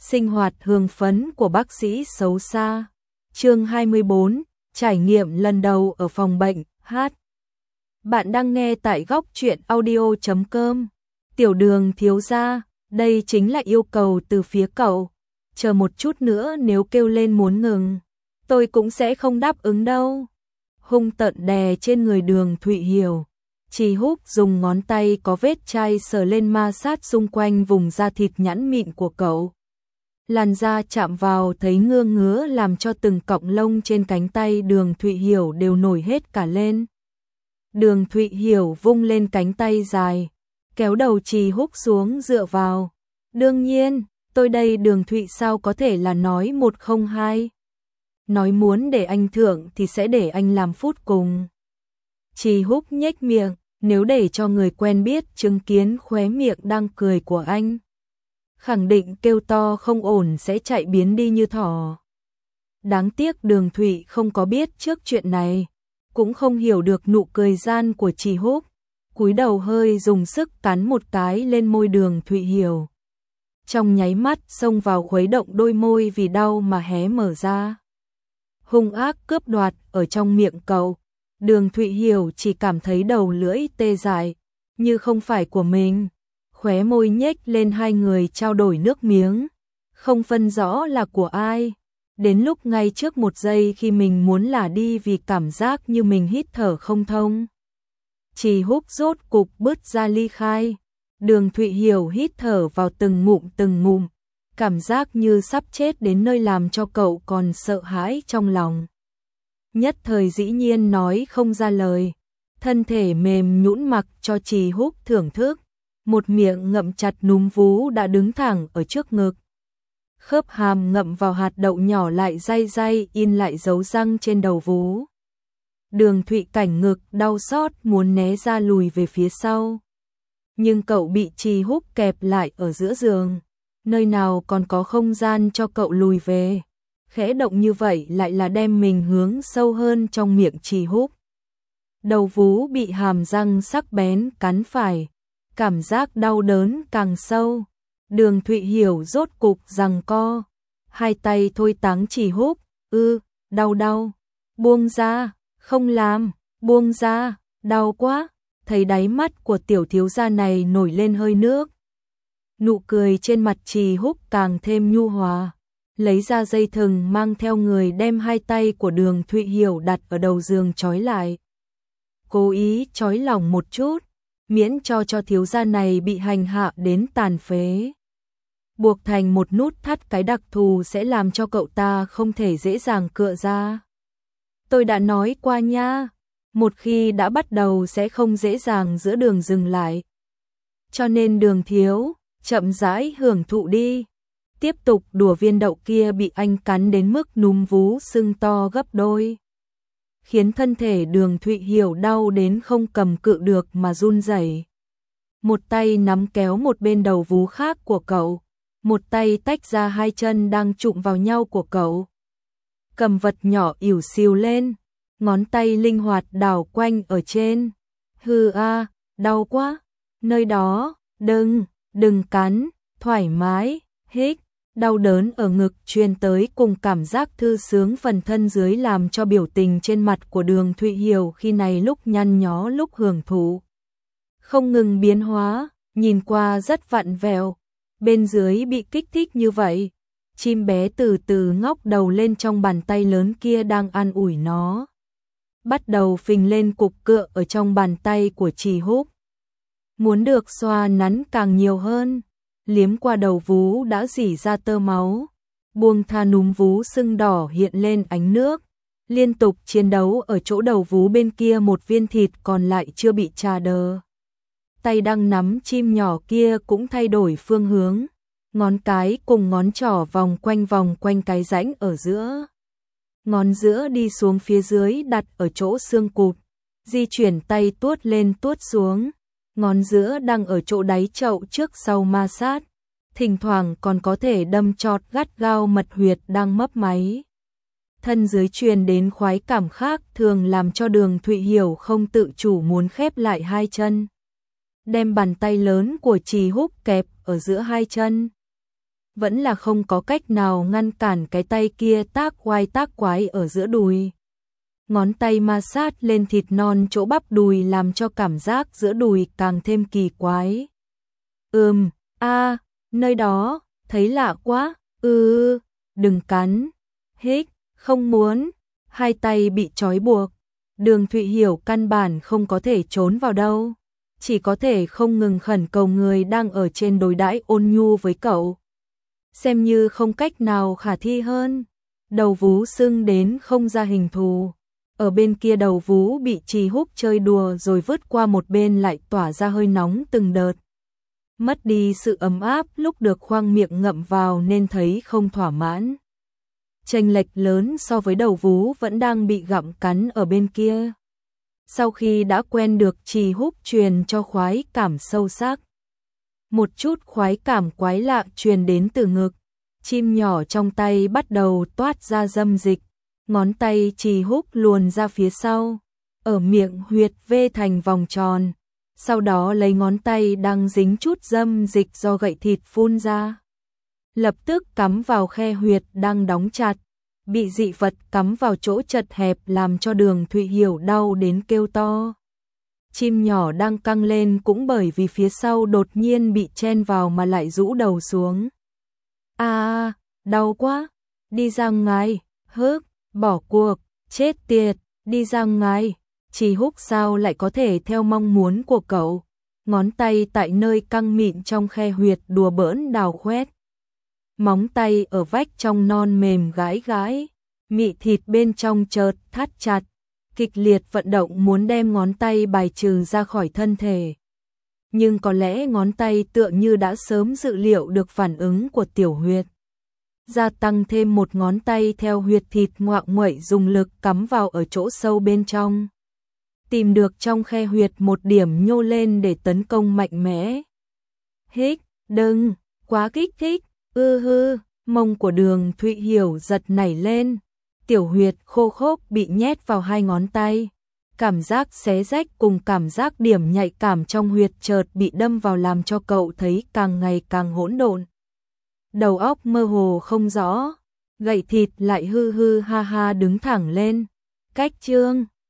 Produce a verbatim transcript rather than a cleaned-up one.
Sinh hoạt hương phấn của bác sĩ xấu xa. Chương hai mươi bốn, trải nghiệm lần đầu ở phòng bệnh. Hát. Bạn đang nghe tại góc truyện audio chấm com. Tiểu Đường thiếu gia, đây chính là yêu cầu từ phía cậu. Chờ một chút nữa nếu kêu lên muốn ngừng, tôi cũng sẽ không đáp ứng đâu. Hung tợn đè trên người Đường Thụy Hiểu. Trì Húc dùng ngón tay có vết chai sờ lên ma sát xung quanh vùng da thịt nhẵn mịn của cậu. Làn da chạm vào thấy ngứa ngứa làm cho từng cọng lông trên cánh tay Đường Thụy Hiểu đều nổi hết cả lên. Đường Thụy Hiểu vung lên cánh tay dài, kéo đầu Trì Húc xuống dựa vào. Đương nhiên, tôi đây Đường Thụy sao có thể là nói một không hai. Nói muốn để anh thưởng thì sẽ để anh làm phút cùng. Trì Húc nhếch miệng, nếu để cho người quen biết chứng kiến khóe miệng đang cười của anh, khẳng định kêu to không ổn sẽ chạy biến đi như thỏ. Đáng tiếc Đường Thụy không có biết trước chuyện này, cũng không hiểu được nụ cười gian của Trì Húc, cúi đầu hơi dùng sức cắn một cái lên môi Đường Thụy Hiểu. Trong nháy mắt xông vào khuấy động đôi môi vì đau mà hé mở ra. Hung ác cướp đoạt ở trong miệng cậu. Đường Thụy Hiểu chỉ cảm thấy đầu lưỡi tê dại, như không phải của mình. Khóe môi nhếch lên, hai người trao đổi nước miếng, không phân rõ là của ai. Đến lúc ngay trước một giây khi mình muốn lả đi vì cảm giác như mình hít thở không thông, Trì Húc rốt cục bứt ra ly khai. Đường Thụy Hiểu hít thở vào từng ngụm từng ngụm, cảm giác như sắp chết đến nơi làm cho cậu còn sợ hãi trong lòng. Nhất thời dĩ nhiên nói không ra lời, thân thể mềm nhũn mặc cho Trì Húc thưởng thức, một miệng ngậm chặt núm vú đã đứng thẳng ở trước ngực. Khớp hàm ngậm vào hạt đậu nhỏ lại day day in lại dấu răng trên đầu vú. Đường Thụy Cảnh ngực đau xót muốn né ra lùi về phía sau, nhưng cậu bị Trì Húc kẹp lại ở giữa giường, nơi nào còn có không gian cho cậu lùi về. Khẽ động như vậy lại là đem mình hướng sâu hơn trong miệng Trì Húc. Đầu vú bị hàm răng sắc bén cắn phải, cảm giác đau đớn càng sâu. Đường Thụy Hiểu rốt cục giằng co, hai tay thôi táng Trì Húc. Ư, đau đau, buông ra, không làm, buông ra, đau quá. Thấy đáy mắt của tiểu thiếu gia này nổi lên hơi nước. Nụ cười trên mặt Trì Húc càng thêm nhu hòa, lấy ra dây thừng mang theo người đem hai tay của Đường Thụy Hiểu đặt ở đầu giường trói lại. Cố ý trói lỏng một chút, miễn cho cho thiếu gia này bị hành hạ đến tàn phế. Buộc thành một nút thắt cái đặc thù sẽ làm cho cậu ta không thể dễ dàng cựa ra. Tôi đã nói qua nha, một khi đã bắt đầu sẽ không dễ dàng giữa đường dừng lại. Cho nên Đường thiếu, chậm rãi hưởng thụ đi. Tiếp tục đùa viên đậu kia bị anh cắn đến mức núm vú sưng to gấp đôi, khiến thân thể Đường Thụy Hiểu đau đến không cầm cự được mà run rẩy. Một tay nắm kéo một bên đầu vú khác của cậu, một tay tách ra hai chân đang chụm vào nhau của cậu. Cầm vật nhỏ ỉu xìu lên, ngón tay linh hoạt đảo quanh ở trên. Hừ a, đau quá, nơi đó, đừng, đừng cắn, thoải mái, hích. Đau đớn ở ngực truyền tới cùng cảm giác thư sướng phần thân dưới làm cho biểu tình trên mặt của Đường Thụy Hiểu khi này lúc nhăn nhó lúc hưởng thụ không ngừng biến hóa, nhìn qua rất vặn vẹo. Bên dưới bị kích thích như vậy, chim bé từ từ ngóc đầu lên trong bàn tay lớn kia đang an ủi nó, bắt đầu phình lên cục cựa ở trong bàn tay của Trì Húc. Muốn được xoa nắn càng nhiều hơn, liếm qua đầu vú đã rỉ ra tơ máu, buông tha núm vú sưng đỏ hiện lên ánh nước, liên tục chiến đấu ở chỗ đầu vú bên kia một viên thịt còn lại chưa bị chà đờ. Tay đang nắm chim nhỏ kia cũng thay đổi phương hướng, ngón cái cùng ngón trỏ vòng quanh vòng quanh cái rãnh ở giữa. Ngón giữa đi xuống phía dưới đặt ở chỗ xương cụt, di chuyển tay tuốt lên tuốt xuống. Ngón giữa đang ở chỗ đáy chậu trước sau ma sát, thỉnh thoảng còn có thể đâm chọt gắt gao mật huyệt đang mấp máy. Thân dưới truyền đến khoái cảm khác thường làm cho Đường Thụy Hiểu không tự chủ muốn khép lại hai chân, đem bàn tay lớn của Trì Húc kẹp ở giữa hai chân. vẫn là không có cách nào ngăn cản cái tay kia tác oai tác quái ở giữa đùi. Ngón tay ma sát lên thịt non chỗ bắp đùi làm cho cảm giác giữa đùi càng thêm kỳ quái. Ừm, a, nơi đó, thấy lạ quá, ừ, đừng cắn, hích, không muốn, hai tay bị trói buộc. Đường Thụy Hiểu căn bản không có thể trốn vào đâu, chỉ có thể không ngừng khẩn cầu người đang ở trên đối đãi ôn nhu với cậu. Xem như không cách nào khả thi hơn, đầu vú sưng đến không ra hình thù. Ở bên kia đầu vú bị Trì Húc chơi đùa rồi vứt qua một bên lại tỏa ra hơi nóng từng đợt. Mất đi sự ấm áp lúc được khoang miệng ngậm vào nên thấy không thỏa mãn. Chênh lệch lớn so với đầu vú vẫn đang bị gặm cắn ở bên kia. Sau khi đã quen được Trì Húc truyền cho khoái cảm sâu sắc, một chút khoái cảm quái lạ truyền đến từ ngực, chim nhỏ trong tay bắt đầu toát ra dâm dịch, ngón tay Trì Húc luồn ra phía sau, ở miệng huyệt vê thành vòng tròn, sau đó lấy ngón tay đang dính chút dâm dịch do gậy thịt phun ra, lập tức cắm vào khe huyệt đang đóng chặt, bị dị vật cắm vào chỗ chật hẹp làm cho Đường Thụy Hiểu đau đến kêu to. Chim nhỏ đang căng lên cũng bởi vì phía sau đột nhiên bị chen vào mà lại rũ đầu xuống. À, đau quá, đi ra ngoài, hức, bỏ cuộc, chết tiệt, đi ra ngoài. Trì Húc sao lại có thể theo mong muốn của cậu, ngón tay tại nơi căng mịn trong khe huyệt đùa bỡn đào khoét. Móng tay ở vách trong non mềm gãi gãi, mị thịt bên trong chợt thắt chặt, kịch liệt vận động muốn đem ngón tay bài trừ ra khỏi thân thể. Nhưng có lẽ ngón tay tựa như đã sớm dự liệu được phản ứng của tiểu huyệt. Gia tăng thêm một ngón tay theo huyệt thịt ngoạc nguậy dùng lực cắm vào ở chỗ sâu bên trong. Tìm được trong khe huyệt một điểm nhô lên để tấn công mạnh mẽ. Hích, đừng, quá kích thích, ư hư, mông của Đường Thụy Hiểu giật nảy lên. Tiểu huyệt khô khốc bị nhét vào hai ngón tay. Cảm giác xé rách cùng cảm giác điểm nhạy cảm trong huyệt chợt bị đâm vào làm cho cậu thấy càng ngày càng hỗn độn. Đầu óc mơ hồ không rõ, gậy thịt lại hư hư ha ha đứng thẳng lên. Cách chương